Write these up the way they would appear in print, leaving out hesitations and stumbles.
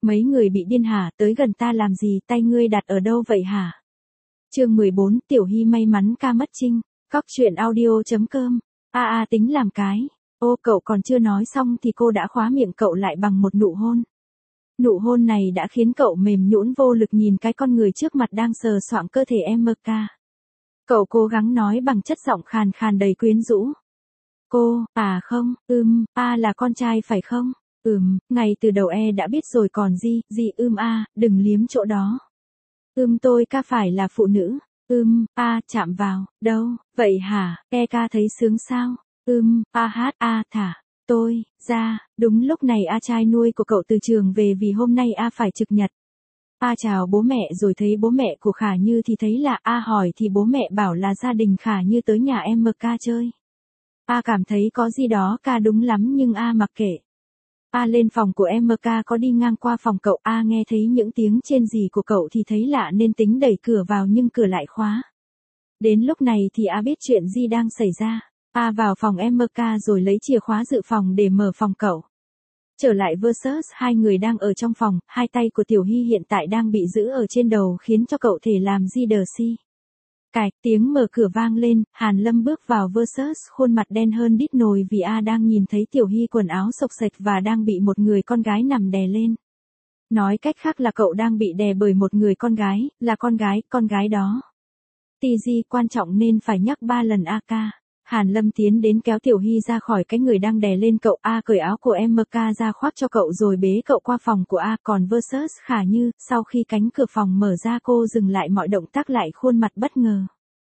Mấy người bị điên hả, tới gần ta làm gì, tay ngươi đặt ở đâu vậy hả? Chương 14, Tiểu Hy may mắn ca mất trinh. Cóc truyện audio.com. Tính làm cái. Ô, cậu còn chưa nói xong thì cô đã khóa miệng cậu lại bằng một nụ hôn. Nụ hôn này đã khiến cậu mềm nhũn vô lực nhìn cái con người trước mặt đang sờ soạng cơ thể MK. Cậu cố gắng nói bằng chất giọng khàn khàn đầy quyến rũ. Cô, không, là con trai phải không? Ngay từ đầu đã biết rồi còn gì, đừng liếm chỗ đó. Tôi ca phải là phụ nữ. Chạm vào, đâu, vậy hả, ca thấy sướng sao? Thả, tôi, ra, đúng lúc này trai nuôi của cậu từ trường về vì hôm nay phải trực nhật. Chào bố mẹ rồi thấy bố mẹ của Khả Như thì thấy lạ, hỏi thì bố mẹ bảo là gia đình Khả Như tới nhà MK chơi. Cảm thấy có gì đó đúng lắm nhưng mặc kệ. Lên phòng của MK có đi ngang qua phòng cậu, nghe thấy những tiếng trên gì của cậu thì thấy lạ nên tính đẩy cửa vào nhưng cửa lại khóa. Đến lúc này thì biết chuyện gì đang xảy ra. Vào phòng MK rồi lấy chìa khóa dự phòng để mở phòng cậu. Trở lại versus hai người đang ở trong phòng, hai tay của Tiểu Hy hiện tại đang bị giữ ở trên đầu khiến cho cậu thể làm gì đờ si. Tiếng mở cửa vang lên, Hàn Lâm bước vào versus khuôn mặt đen hơn đít nồi vì đang nhìn thấy Tiểu Hy quần áo xộc xệch và đang bị một người con gái nằm đè lên. Nói cách khác là cậu đang bị đè bởi một người con gái, là con gái đó. TG quan trọng nên phải nhắc 3 lần ca. Hàn Lâm tiến đến kéo Tiểu Hy ra khỏi cái người đang đè lên cậu, cởi áo của MK ra khoác cho cậu rồi bế cậu qua phòng của còn versus Khả Như, sau khi cánh cửa phòng mở ra cô dừng lại mọi động tác lại khuôn mặt bất ngờ.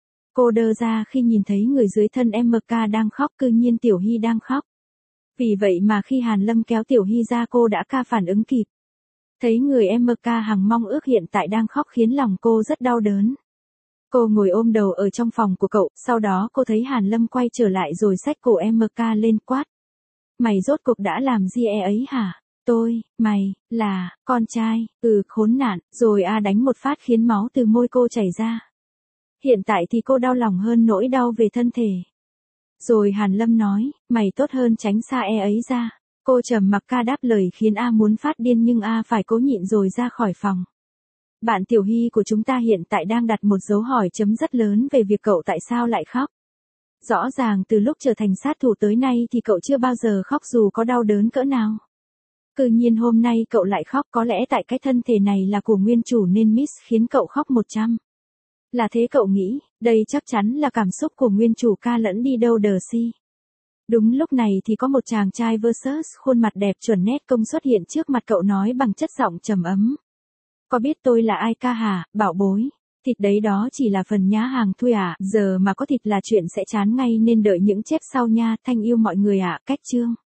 Cô đơ ra khi nhìn thấy người dưới thân MK đang khóc, cư nhiên Tiểu Hy đang khóc. Vì vậy mà khi Hàn Lâm kéo Tiểu Hy ra cô đã phản ứng kịp. Thấy người MK hằng mong ước hiện tại đang khóc khiến lòng cô rất đau đớn. Cô ngồi ôm đầu ở trong phòng của cậu, sau đó cô thấy Hàn Lâm quay trở lại rồi xách cổ MK lên quát. Mày rốt cuộc đã làm gì ấy hả? Mày, là, con trai, khốn nạn, rồi đánh một phát khiến máu từ môi cô chảy ra. Hiện tại thì cô đau lòng hơn nỗi đau về thân thể. Rồi Hàn Lâm nói, mày tốt hơn tránh xa ấy ra. Cô trầm mặc đáp lời khiến muốn phát điên nhưng phải cố nhịn rồi ra khỏi phòng. Bạn Tiểu Hy của chúng ta hiện tại đang đặt một dấu hỏi chấm rất lớn về việc cậu tại sao lại khóc. Rõ ràng từ lúc trở thành sát thủ tới nay thì cậu chưa bao giờ khóc dù có đau đớn cỡ nào. Tự nhiên hôm nay cậu lại khóc, có lẽ tại cái thân thể này là của nguyên chủ nên Miss khiến cậu khóc 100. Là thế cậu nghĩ, đây chắc chắn là cảm xúc của nguyên chủ lẫn đi đâu đờ si. Đúng lúc này thì có một chàng trai versus khuôn mặt đẹp chuẩn nét công xuất hiện trước mặt cậu nói bằng chất giọng trầm ấm. Có biết tôi là ai hả, bảo bối? Thịt đấy đó chỉ là phần nhá hàng thôi giờ mà có thịt là chuyện sẽ chán ngay nên đợi những chép sau nha, Thanh yêu mọi người cách chương.